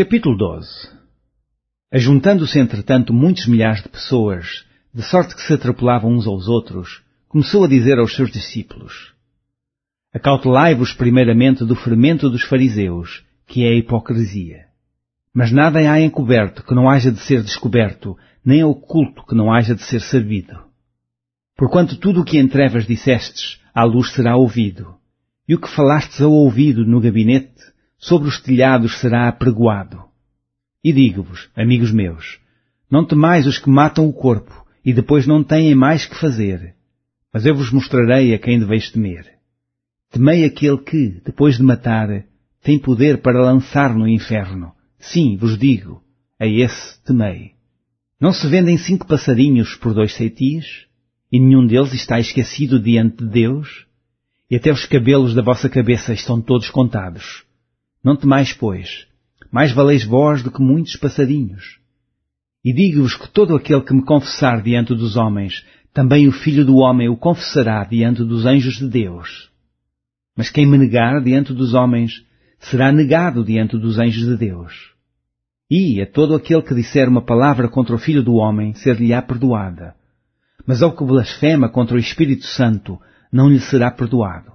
Capítulo 12. Ajuntando-se, entretanto, muitos milhares de pessoas, de sorte que se atropelavam uns aos outros, começou a dizer aos seus discípulos: Acautelai-vos primeiramente do fermento dos fariseus, que é a hipocrisia. Mas nada há encoberto que não haja de ser descoberto, nem oculto que não haja de ser sabido. Porquanto tudo o que em trevas dissestes, à luz será ouvido, e o que falastes ao ouvido no gabinete, sobre os telhados será apregoado. E digo-vos, amigos meus, não temais os que matam o corpo, e depois não têm mais que fazer. Mas eu vos mostrarei a quem deveis temer. Temei aquele que, depois de matar, tem poder para lançar no inferno. Sim, vos digo, a esse temei. Não se vendem 5 passarinhos por 2 ceitis? E nenhum deles está esquecido diante de Deus? E até os cabelos da vossa cabeça estão todos contados. Não temais, pois, mais valeis vós do que muitos passarinhos. E digo-vos que todo aquele que me confessar diante dos homens, também o Filho do Homem o confessará diante dos anjos de Deus. Mas quem me negar diante dos homens, será negado diante dos anjos de Deus. E a todo aquele que disser uma palavra contra o Filho do Homem, ser-lhe-á perdoada. Mas ao que blasfema contra o Espírito Santo, não lhe será perdoado.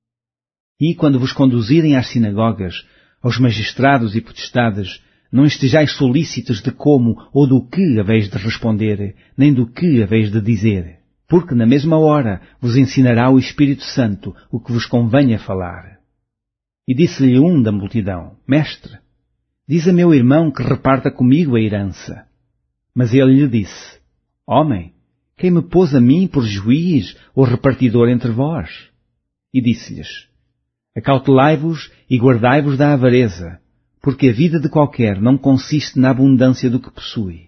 E quando vos conduzirem às sinagogas, aos magistrados e potestades, não estejais solícitos de como ou do que haveis de responder, nem do que haveis de dizer, porque na mesma hora vos ensinará o Espírito Santo o que vos convenha falar. E disse-lhe um da multidão: Mestre, diz a meu irmão que reparta comigo a herança. Mas ele lhe disse: Homem, quem me pôs a mim por juiz ou repartidor entre vós? E disse-lhes: Acautelai-vos e guardai-vos da avareza, porque a vida de qualquer não consiste na abundância do que possui.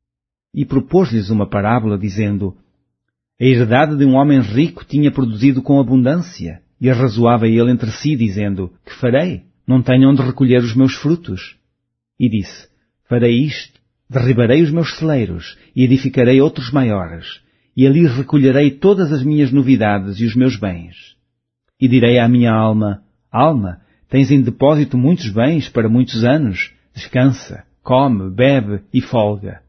E propôs-lhes uma parábola, dizendo: A herdade de um homem rico tinha produzido com abundância, e arrazoava ele entre si, dizendo: Que farei? Não tenho onde recolher os meus frutos. E disse: Farei isto, derribarei os meus celeiros, e edificarei outros maiores, e ali recolherei todas as minhas novidades e os meus bens. E direi à minha alma: Alma, tens em depósito muitos bens para muitos anos, descansa, come, bebe e folga.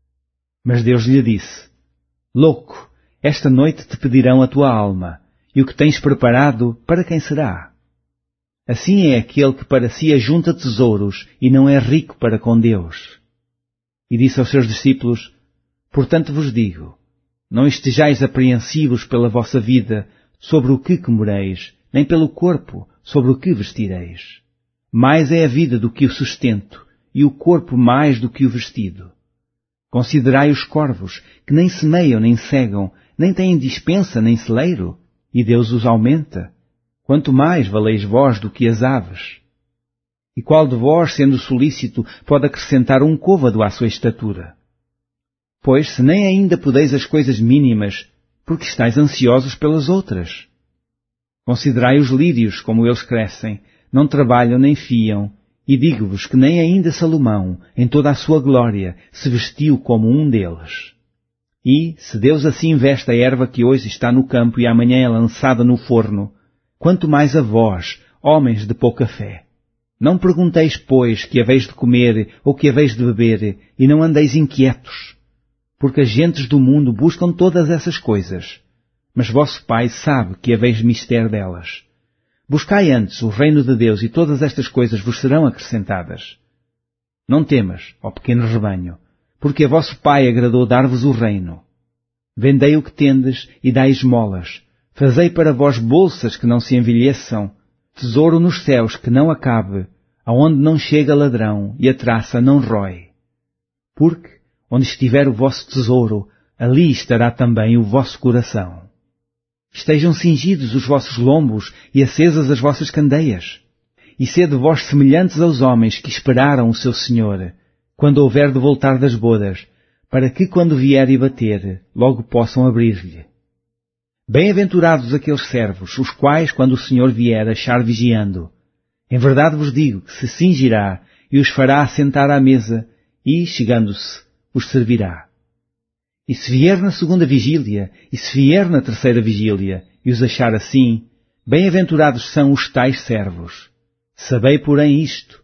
Mas Deus lhe disse: Louco, esta noite te pedirão a tua alma, e o que tens preparado, para quem será? Assim é aquele que para si ajunta tesouros e não é rico para com Deus. E disse aos seus discípulos: Portanto vos digo, não estejais apreensivos pela vossa vida, sobre o que comereis, nem pelo corpo, sobre o que vestireis. Mais é a vida do que o sustento, e o corpo mais do que o vestido. Considerai os corvos, que nem semeiam nem cegam, nem têm dispensa nem celeiro, e Deus os aumenta. Quanto mais valeis vós do que as aves? E qual de vós, sendo solícito, pode acrescentar um côvado à sua estatura? Pois, se nem ainda podeis as coisas mínimas, porque estáis ansiosos pelas outras. Considerai os lírios, como eles crescem, não trabalham nem fiam, e digo-vos que nem ainda Salomão, em toda a sua glória, se vestiu como um deles. E, se Deus assim veste a erva que hoje está no campo e amanhã é lançada no forno, quanto mais a vós, homens de pouca fé. Não pergunteis, pois, que haveis de comer ou que haveis de beber, e não andeis inquietos, porque as gentes do mundo buscam todas essas coisas, mas vosso Pai sabe que haveis mister delas. Buscai antes o reino de Deus e todas estas coisas vos serão acrescentadas. Não temas, ó pequeno rebanho, porque a vosso Pai agradou dar-vos o reino. Vendei o que tendes e dai esmolas. Fazei para vós bolsas que não se envelheçam, tesouro nos céus que não acabe, aonde não chega ladrão e a traça não rói. Porque, onde estiver o vosso tesouro, ali estará também o vosso coração. Estejam cingidos os vossos lombos e acesas as vossas candeias. E sede vós semelhantes aos homens que esperaram o seu Senhor, quando houver de voltar das bodas, para que, quando vier e bater, logo possam abrir-lhe. Bem-aventurados aqueles servos, os quais, quando o Senhor vier, achar vigiando. Em verdade vos digo que se cingirá e os fará assentar à mesa, e, chegando-se, os servirá. E se vier na 2ª vigília, e se vier na 3ª vigília, e os achar assim, bem-aventurados são os tais servos. Sabei, porém, isto,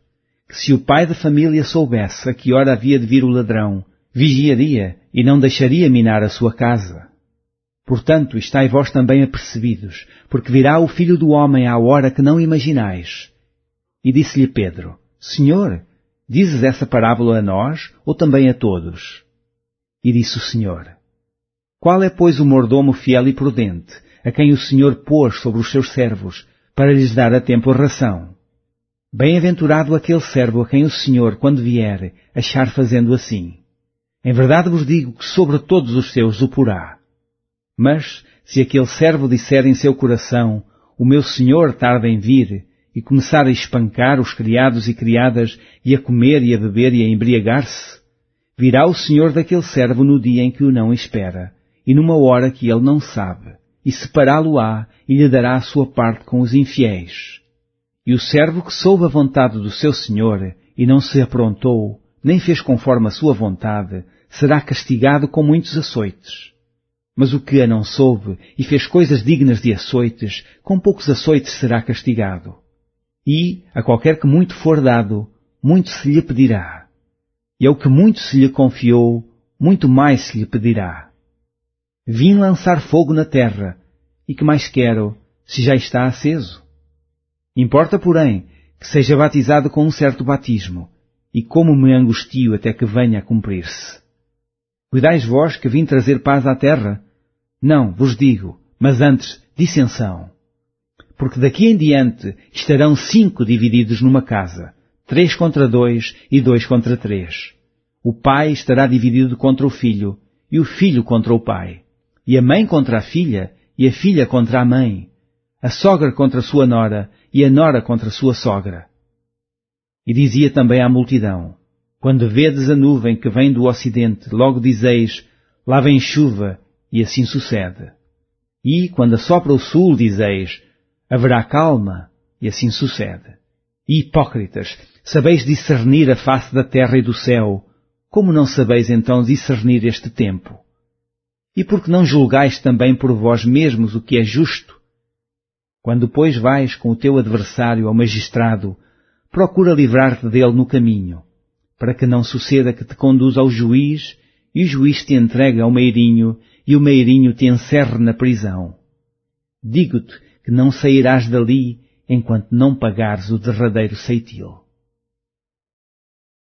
que se o pai de família soubesse a que hora havia de vir o ladrão, vigiaria e não deixaria minar a sua casa. Portanto, estai vós também apercebidos, porque virá o Filho do Homem à hora que não imaginais. E disse-lhe Pedro, Senhor, dizes essa parábola a nós ou também a todos? E disse o Senhor, qual é, pois, o mordomo fiel e prudente, a quem o Senhor pôs sobre os seus servos, para lhes dar a tempo a ração? Bem-aventurado aquele servo a quem o Senhor, quando vier, achar fazendo assim. Em verdade vos digo que sobre todos os seus o porá. Mas, se aquele servo disser em seu coração, o meu Senhor tarda em vir, e começar a espancar os criados e criadas, e a comer e a beber e a embriagar-se, virá o Senhor daquele servo no dia em que o não espera, e numa hora que ele não sabe, e separá-lo-á, e lhe dará a sua parte com os infiéis. E o servo que soube a vontade do seu Senhor, e não se aprontou, nem fez conforme a sua vontade, será castigado com muitos açoites. Mas o que a não soube, e fez coisas dignas de açoites, com poucos açoites será castigado. E, a qualquer que muito for dado, muito se lhe pedirá. E ao que muito se lhe confiou, muito mais se lhe pedirá. Vim lançar fogo na terra, e que mais quero, se já está aceso? Importa, porém, que seja batizado com um certo batismo, e como me angustio até que venha a cumprir-se. Cuidais vós que vim trazer paz à terra? Não, vos digo, mas antes dissensão. Porque daqui em diante estarão 5 divididos numa casa, 3 contra 2 e 2 contra 3. O pai estará dividido contra o filho, e o filho contra o pai, e a mãe contra a filha, e a filha contra a mãe, a sogra contra a sua nora, e a nora contra a sua sogra. E dizia também à multidão, quando vedes a nuvem que vem do ocidente, logo dizeis, lá vem chuva, e assim sucede. E, quando assopra o sul, dizeis, haverá calma, e assim sucede. E, hipócritas, sabeis discernir a face da terra e do céu, como não sabeis então discernir este tempo? E por que não julgais também por vós mesmos o que é justo? Quando, pois, vais com o teu adversário ao magistrado, procura livrar-te dele no caminho, para que não suceda que te conduza ao juiz, e o juiz te entregue ao meirinho, e o meirinho te encerre na prisão. Digo-te que não sairás dali enquanto não pagares o derradeiro ceitil.